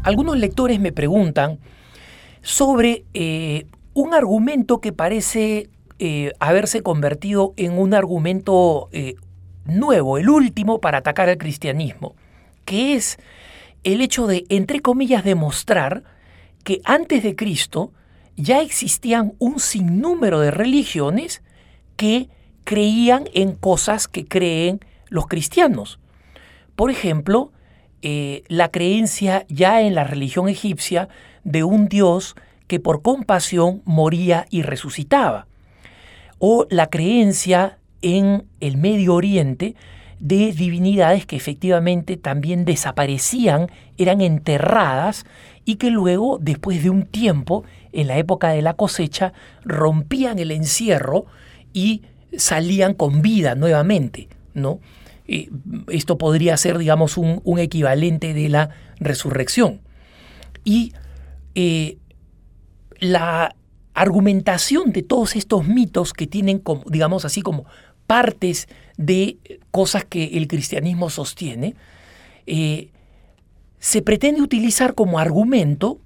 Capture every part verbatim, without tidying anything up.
algunos lectores me preguntan sobre eh, un argumento que parece eh, haberse convertido en un argumento eh, nuevo, el último para atacar al cristianismo, que es el hecho de, entre comillas, demostrar que antes de Cristo ya existían un sinnúmero de religiones que creían en cosas que creen los cristianos. Por ejemplo, eh, la creencia ya en la religión egipcia de un dios que por compasión moría y resucitaba. O la creencia en el Medio Oriente de divinidades que efectivamente también desaparecían, eran enterradas y que luego, después de un tiempo, en la época de la cosecha, rompían el encierro y salían con vida nuevamente, ¿no? Eh, esto podría ser, digamos, un, un equivalente de la resurrección. Y eh, la argumentación de todos estos mitos que tienen, como, digamos así, como partes de cosas que el cristianismo sostiene, eh, se pretende utilizar como argumento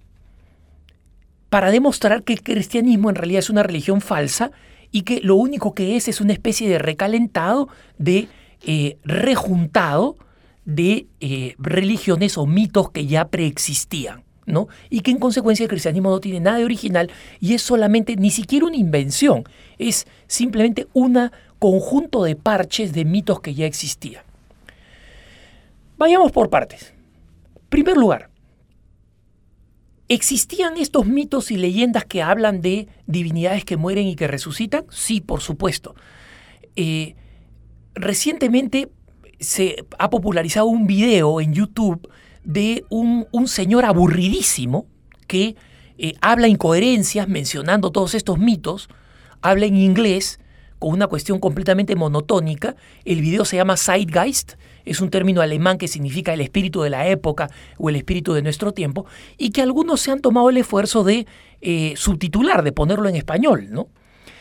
para demostrar que el cristianismo en realidad es una religión falsa y que lo único que es es una especie de recalentado, de eh, rejuntado de eh, religiones o mitos que ya preexistían, ¿no? Y que en consecuencia el cristianismo no tiene nada de original y es solamente, ni siquiera una invención, es simplemente un conjunto de parches de mitos que ya existían. Vayamos por partes. En primer lugar, ¿existían estos mitos y leyendas que hablan de divinidades que mueren y que resucitan? Sí, por supuesto. Eh, recientemente se ha popularizado un video en YouTube de un, un señor aburridísimo que eh, habla incoherencias mencionando todos estos mitos, habla en inglés con una cuestión completamente monotónica. El video se llama Zeitgeist, es un término alemán que significa el espíritu de la época o el espíritu de nuestro tiempo, y que algunos se han tomado el esfuerzo de eh, subtitular, de ponerlo en español, ¿no?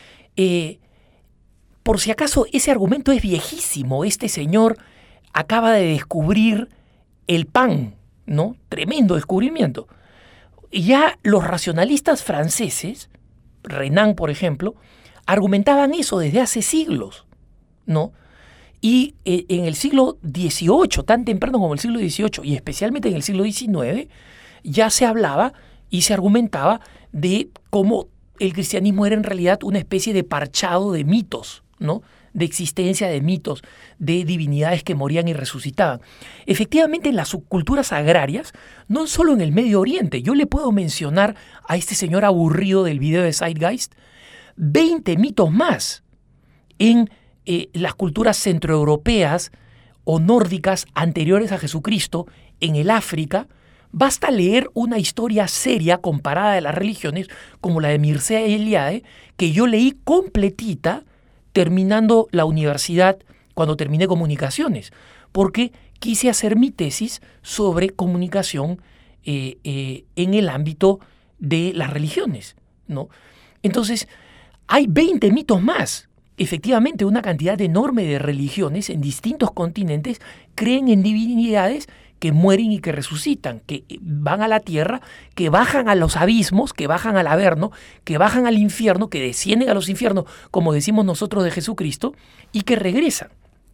Eh, por si acaso, ese argumento es viejísimo. Este señor acaba de descubrir el pan, ¿no? Tremendo descubrimiento. Y ya los racionalistas franceses, Renan, por ejemplo, argumentaban eso desde hace siglos, ¿no? Y eh, en el siglo dieciocho, tan temprano como el siglo dieciocho, y especialmente en el siglo diecinueve, ya se hablaba y se argumentaba de cómo el cristianismo era en realidad una especie de parchado de mitos, ¿no? De existencia de mitos, de divinidades que morían y resucitaban. Efectivamente, en las subculturas agrarias, no solo en el Medio Oriente, yo le puedo mencionar a este señor aburrido del video de Zeitgeist veinte mitos más en eh, las culturas centroeuropeas o nórdicas anteriores a Jesucristo, en el África. Basta leer una historia seria comparada de las religiones, como la de Mircea Eliade, que yo leí completita terminando la universidad, cuando terminé comunicaciones, porque quise hacer mi tesis sobre comunicación eh, eh, en el ámbito de las religiones, ¿no? Entonces, hay veinte mitos más. Efectivamente, una cantidad enorme de religiones en distintos continentes creen en divinidades que mueren y que resucitan, que van a la tierra, que bajan a los abismos, que bajan al Averno, que bajan al infierno, que descienden a los infiernos, como decimos nosotros de Jesucristo, y que regresan.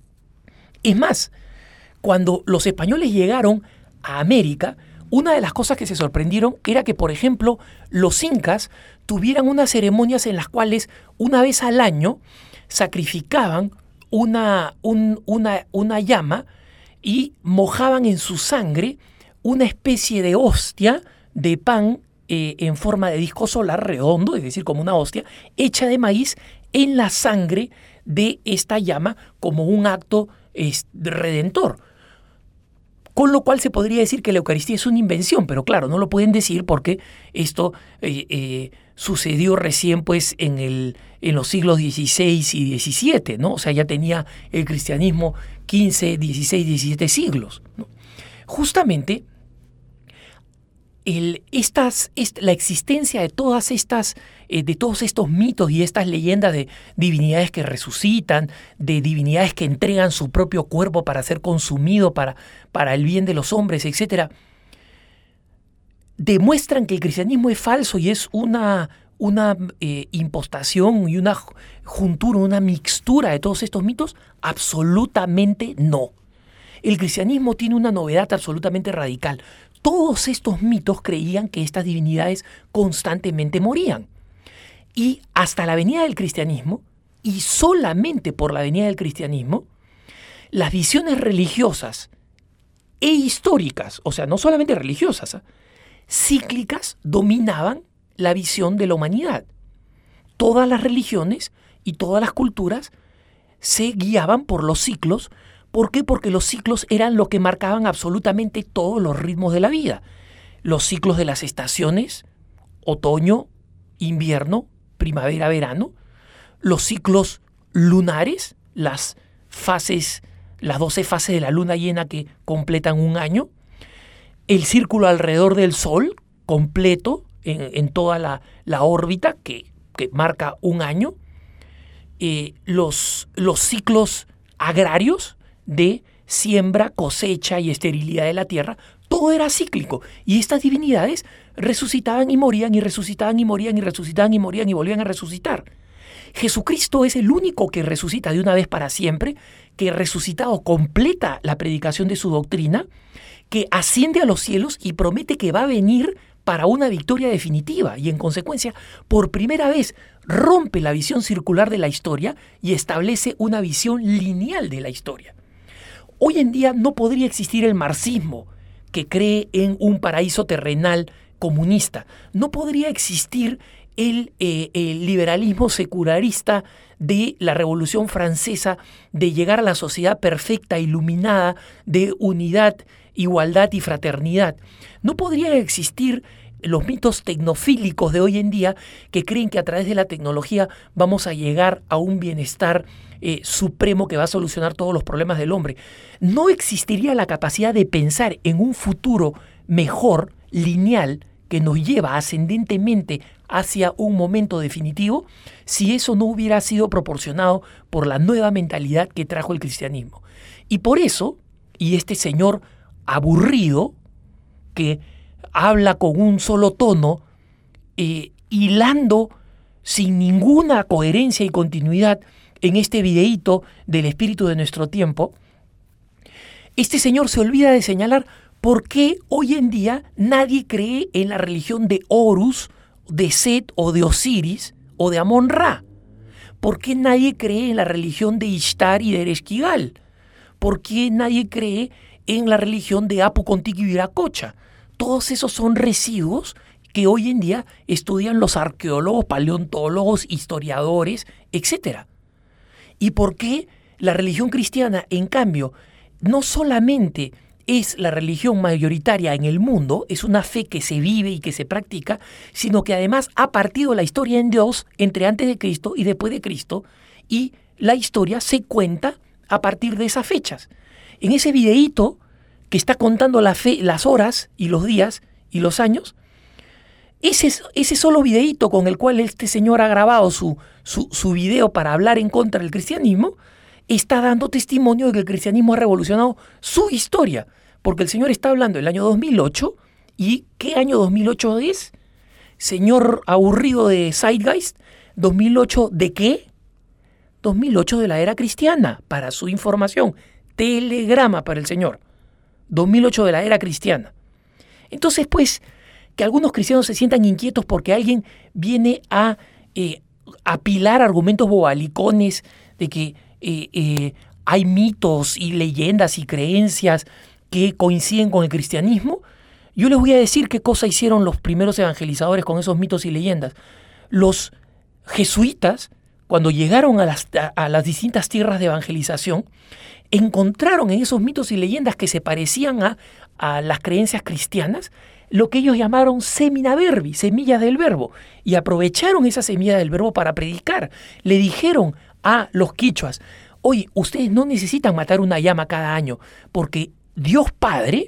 Es más, cuando los españoles llegaron a América, una de las cosas que se sorprendieron era que, por ejemplo, los incas tuvieran unas ceremonias en las cuales una vez al año sacrificaban una, un, una, una llama y mojaban en su sangre una especie de hostia de pan eh, en forma de disco solar redondo, es decir, como una hostia, hecha de maíz en la sangre de esta llama como un acto eh, redentor. Con lo cual se podría decir que la Eucaristía es una invención, pero claro, no lo pueden decir porque esto eh, eh, sucedió recién pues en, el, en los siglos dieciséis y diecisiete, ¿no? O sea, ya tenía el cristianismo quince, dieciséis, diecisiete siglos, ¿no? Justamente el, estas, est, la existencia de todas estas, eh, de todos estos mitos y estas leyendas de divinidades que resucitan, de divinidades que entregan su propio cuerpo para ser consumido para, para el bien de los hombres, etcétera, demuestran que el cristianismo es falso y es una, una eh, impostación y una juntura, una mixtura de todos estos mitos? Absolutamente no. El cristianismo tiene una novedad absolutamente radical. Todos estos mitos creían que estas divinidades constantemente morían. Y hasta la venida del cristianismo, y solamente por la venida del cristianismo, las visiones religiosas e históricas, o sea, no solamente religiosas, ¿eh? cíclicas, dominaban la visión de la humanidad. Todas las religiones y todas las culturas se guiaban por los ciclos. ¿Por qué? Porque los ciclos eran lo que marcaban absolutamente todos los ritmos de la vida. Los ciclos de las estaciones, otoño, invierno, primavera, verano. Los ciclos lunares, las fases, las doce fases de la luna llena que completan un año. El círculo alrededor del Sol, completo, en, en toda la, la órbita que, que marca un año. Eh, los, los ciclos agrarios de siembra, cosecha y esterilidad de la tierra, todo era cíclico. Y estas divinidades resucitaban y morían, y resucitaban y morían, y resucitaban y morían, y volvían a resucitar. Jesucristo es el único que resucita de una vez para siempre, que resucitado completa la predicación de su doctrina, que asciende a los cielos y promete que va a venir para una victoria definitiva, y en consecuencia, por primera vez, rompe la visión circular de la historia y establece una visión lineal de la historia. Hoy en día no podría existir el marxismo, que cree en un paraíso terrenal comunista. No podría existir el, eh, el liberalismo secularista de la Revolución Francesa, de llegar a la sociedad perfecta, iluminada, de unidad, igualdad y fraternidad. No podría existir los mitos tecnofílicos de hoy en día, que creen que a través de la tecnología vamos a llegar a un bienestar eh, supremo que va a solucionar todos los problemas del hombre. No existiría la capacidad de pensar en un futuro mejor, lineal, que nos lleva ascendentemente hacia un momento definitivo, si eso no hubiera sido proporcionado por la nueva mentalidad que trajo el cristianismo. Y por eso, y este señor aburrido, que habla con un solo tono, eh, hilando sin ninguna coherencia y continuidad en este videíto del espíritu de nuestro tiempo, este señor se olvida de señalar por qué hoy en día nadie cree en la religión de Horus, de Set o de Osiris o de Amon-Ra. ¿Por qué nadie cree en la religión de Ishtar y de Ereshkigal? ¿Por qué nadie cree en la religión de Apu, Kontiki y Viracocha? Todos esos son residuos que hoy en día estudian los arqueólogos, paleontólogos, historiadores, etcétera. ¿Y por qué la religión cristiana, en cambio, no solamente es la religión mayoritaria en el mundo, es una fe que se vive y que se practica, sino que además ha partido la historia en Dios entre antes de Cristo y después de Cristo, y la historia se cuenta a partir de esas fechas? En ese videíto que está contando la fe, las horas y los días y los años, ese, ese solo videíto con el cual este señor ha grabado su, su, su video para hablar en contra del cristianismo, está dando testimonio de que el cristianismo ha revolucionado su historia, porque el señor está hablando del año dos mil ocho, ¿y qué año dos mil ocho es? Señor aburrido de Zeitgeist, ¿dos mil ocho de qué? dos mil ocho de la era cristiana, para su información, telegrama para el señor, dos mil ocho de la era cristiana. Entonces, pues, que algunos cristianos se sientan inquietos porque alguien viene a eh, apilar argumentos bobalicones de que Eh, eh, hay mitos y leyendas y creencias que coinciden con el cristianismo, yo les voy a decir qué cosa hicieron los primeros evangelizadores con esos mitos y leyendas. Los jesuitas, cuando llegaron a las, a, a las distintas tierras de evangelización, encontraron en esos mitos y leyendas que se parecían a, a las creencias cristianas, lo que ellos llamaron semina verbi, semillas del verbo, y aprovecharon esa semilla del verbo para predicar. Le dijeron a los quichuas: oye, ustedes no necesitan matar una llama cada año, porque Dios Padre,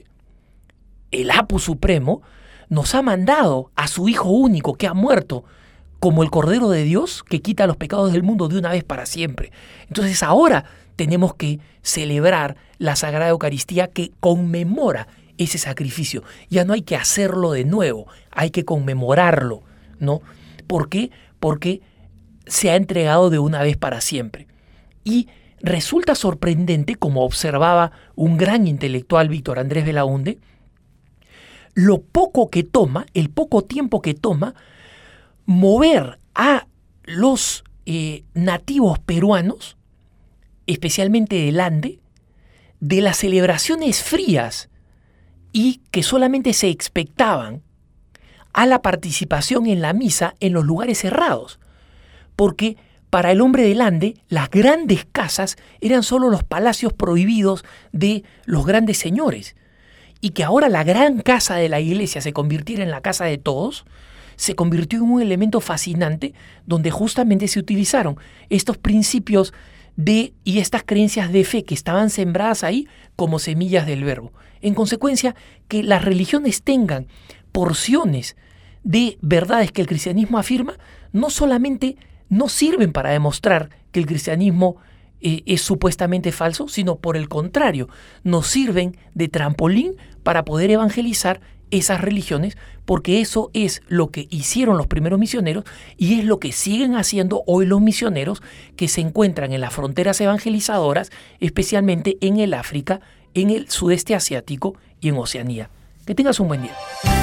el Apu Supremo, nos ha mandado a su Hijo único que ha muerto como el Cordero de Dios que quita los pecados del mundo de una vez para siempre. Entonces ahora tenemos que celebrar la Sagrada Eucaristía, que conmemora ese sacrificio. Ya no hay que hacerlo de nuevo, hay que conmemorarlo, ¿no? ¿Por qué? Porque se ha entregado de una vez para siempre. Y resulta sorprendente, como observaba un gran intelectual, Víctor Andrés Belaúnde, lo poco que toma, el poco tiempo que toma, mover a los eh, nativos peruanos, especialmente del Ande, de las celebraciones frías y que solamente se expectaban a la participación en la misa en los lugares cerrados, porque para el hombre del Ande las grandes casas eran solo los palacios prohibidos de los grandes señores, y que ahora la gran casa de la iglesia se convirtiera en la casa de todos, se convirtió en un elemento fascinante donde justamente se utilizaron estos principios de y estas creencias de fe que estaban sembradas ahí como semillas del verbo. En consecuencia, que las religiones tengan porciones de verdades que el cristianismo afirma, no solamente no sirven para demostrar que el cristianismo eh, es supuestamente falso, sino por el contrario, nos sirven de trampolín para poder evangelizar esas religiones, porque eso es lo que hicieron los primeros misioneros y es lo que siguen haciendo hoy los misioneros que se encuentran en las fronteras evangelizadoras, especialmente en el África, en el sudeste asiático y en Oceanía. Que tengas un buen día.